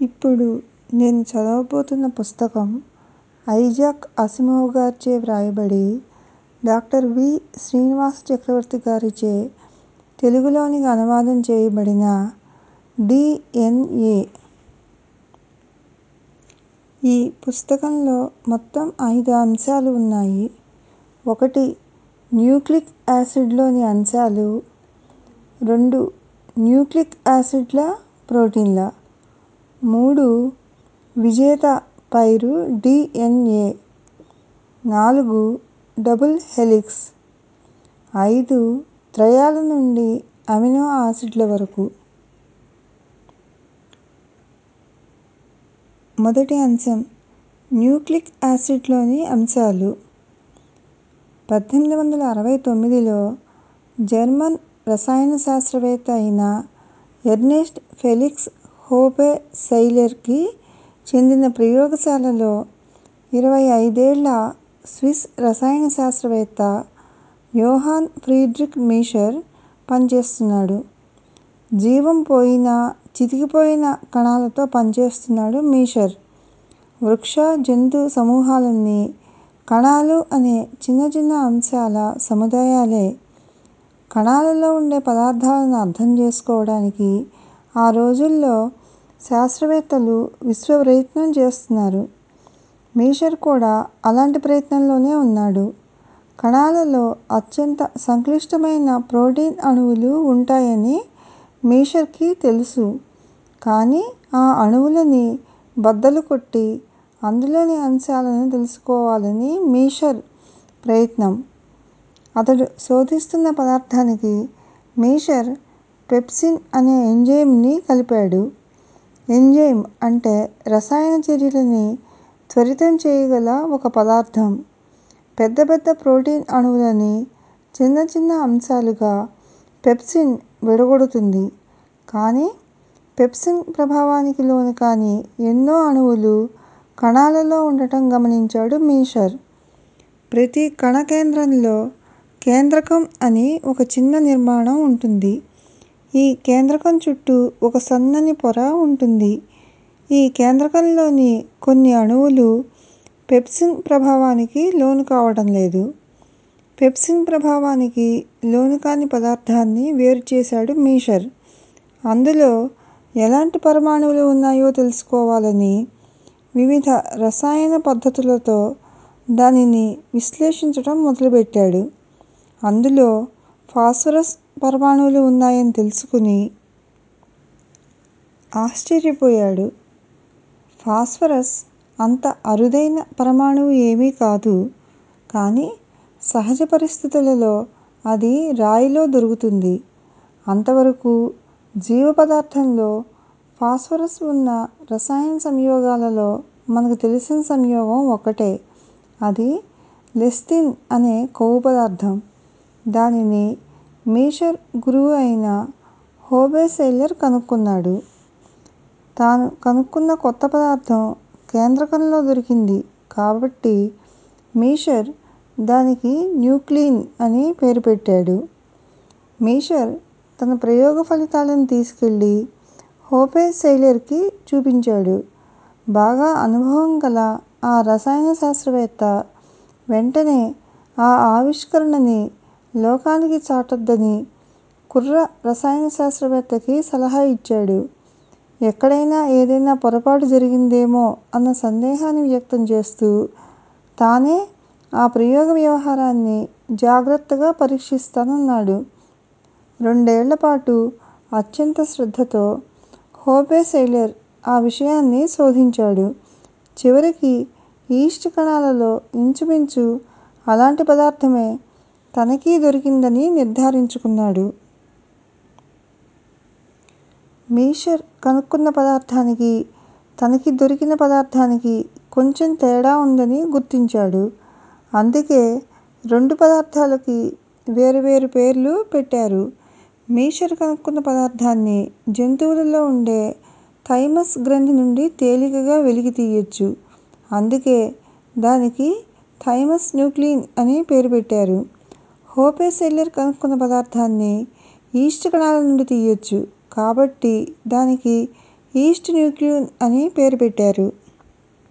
ఇప్పుడు నేను చదవబోతున్న పుస్తకం ఐజాక్ అసిమోవ్ గారిచే వ్రాయబడి డాక్టర్ వి. శ్రీనివాస చక్రవర్తి గారిచే తెలుగులోనికి అనువాదం చేయబడిన డి.ఎన్.ఎ. ఈ పుస్తకంలో మొత్తం 5 అంశాలు ఉన్నాయి. 1. న్యూక్లిక్ యాసిడ్లోని అంశాలు. 2. న్యూక్లిక్ యాసిడ్ల ప్రోటీన్ల. 3. విజేత పైరు డి.ఎన్.ఎ. 4. Double helix. 5. త్రయాల నుండి అమినో యాసిడ్ల వరకు. మొదటి అంశం న్యూక్లిక్ యాసిడ్లోని అంశాలు. 1869లో జర్మన్ రసాయన శాస్త్రవేత్త అయిన ఎర్నెస్ట్ ఫెలిక్స్ హోపే సైలర్కి చెందిన ప్రయోగశాలలో 25 ఏళ్ల స్విస్ రసాయన శాస్త్రవేత్త యోహాన్ ఫ్రీడ్రిక్ మీషర్ పనిచేస్తున్నాడు. జీవం పోయిన, చితికిపోయిన కణాలతో పనిచేస్తున్నాడు మీషర్. వృక్ష, జంతు సమూహాలన్నీ కణాలు అనే చిన్న చిన్న అంశాల సముదాయాలే. కణాలలో ఉండే పదార్థాలను అర్థం చేసుకోవడానికి ఆ రోజుల్లో శాస్త్రవేత్తలు విశ్వ ప్రయత్నం చేస్తున్నారు. మీషర్ కూడా అలాంటి ప్రయత్నంలోనే ఉన్నాడు. కణాలలో అత్యంత సంక్లిష్టమైన ప్రోటీన్ అణువులు ఉంటాయని మీషర్కి తెలుసు. కానీ ఆ అణువులని బద్దలు కొట్టి అందులోని అంశాలను తెలుసుకోవాలని మీషర్ ప్రయత్నం. అతడు శోధిస్తున్న పదార్థానికి మీషర్ పెప్సిన్ అనే ఎంజైమ్ని కలిపాడు. ఎంజైమ్ అంటే రసాయన చర్యలని త్వరితం చేయగల ఒక పదార్థం. పెద్ద పెద్ద ప్రోటీన్ అణువులని చిన్న చిన్న అంశాలుగా పెప్సిన్ విడగొడుతుంది. కానీ పెప్సిన్ ప్రభావానికి లోనుకాని ఎన్నో అణువులు కణాలలో ఉండటం గమనించాడు మీషర్. ప్రతి కణ కేంద్రంలో కేంద్రకం అని ఒక చిన్న నిర్మాణం ఉంటుంది. ఈ కేంద్రకం చుట్టూ ఒక సన్నని పొర ఉంటుంది. ఈ కేంద్రకంలోని కొన్ని అణువులు పెప్సిన్ ప్రభావానికి లోను కావడం లేదు. పెప్సిన్ ప్రభావానికి లోనుకాని పదార్థాన్ని వేరు చేశాడు మీషర్. అందులో ఎలాంటి పరమాణువులు ఉన్నాయో తెలుసుకోవాలని వివిధ రసాయన పద్ధతులతో దానిని విశ్లేషించడం మొదలుపెట్టాడు. అందులో ఫాస్ఫరస్ పరమాణువులు ఉన్నాయని తెలుసుకుని ఆశ్చర్యపోయాడు. ఫాస్ఫరస్ అంత అరుదైన పరమాణువు ఏమీ కాదు. కానీ సహజ పరిస్థితులలో అది రాయిలో దొరుకుతుంది. అంతవరకు జీవ పదార్థంలో ఫాస్ఫరస్ ఉన్న రసాయన సంయోగాలలో మనకు తెలిసిన సంయోగం ఒక్కటే. అది లెస్తిన్ అనే కొవ్వు పదార్థం. దానిని మీషర్ గురువు అయిన హోపే సైలర్ కనుక్కున్నాడు. తాను కనుక్కున్న కొత్త పదార్థం కేంద్రకంలో దొరికింది కాబట్టి మీషర్ దానికి న్యూక్లీన్ అని పేరు పెట్టాడు. మీషర్ తన ప్రయోగ ఫలితాలను తీసుకెళ్లి హోపే సైలర్కి చూపించాడు. బాగా అనుభవం గల ఆ రసాయన శాస్త్రవేత్త వెంటనే ఆ ఆవిష్కరణని లోకానికి చాటొద్దని కుర్ర రసాయన శాస్త్రవేత్తకి సలహా ఇచ్చాడు. ఎక్కడైనా ఏదైనా పొరపాటు జరిగిందేమో అన్న సందేహాన్ని వ్యక్తం చేస్తూ తానే ఆ ప్రయోగ వ్యవహారాన్ని జాగ్రత్తగా పరీక్షిస్తానన్నాడు. 2 ఏళ్ల పాటు అత్యంత శ్రద్ధతో హోపే సైలర్ ఆ విషయాన్ని శోధించాడు. చివరికి ఈస్ట్ కణాలలో ఇంచుమించు అలాంటి పదార్థమే తనకీ దొరికిందని నిర్ధారించుకున్నాడు. మీషర్ కనుక్కున్న పదార్థానికి తనకి దొరికిన పదార్థానికి కొంచెం తేడా ఉందని గుర్తించాడు. అందుకే 2 పదార్థాలకి వేరువేరు పేర్లు పెట్టారు. మీషర్ కనుక్కున్న పదార్థాన్ని జంతువులలో ఉండే థైమస్ గ్రంథి నుండి తేలికగా వెలికి తీయొచ్చు. అందుకే దానికి థైమస్ న్యూక్లీన్ అని పేరు పెట్టారు. హోపే సైలర్ కనుక్కున్న పదార్థాన్ని ఈస్ట్ కణాల నుండి తీయొచ్చు కాబట్టి దానికి ఈస్ట్ న్యూక్లియన్ అని పేరు పెట్టారు.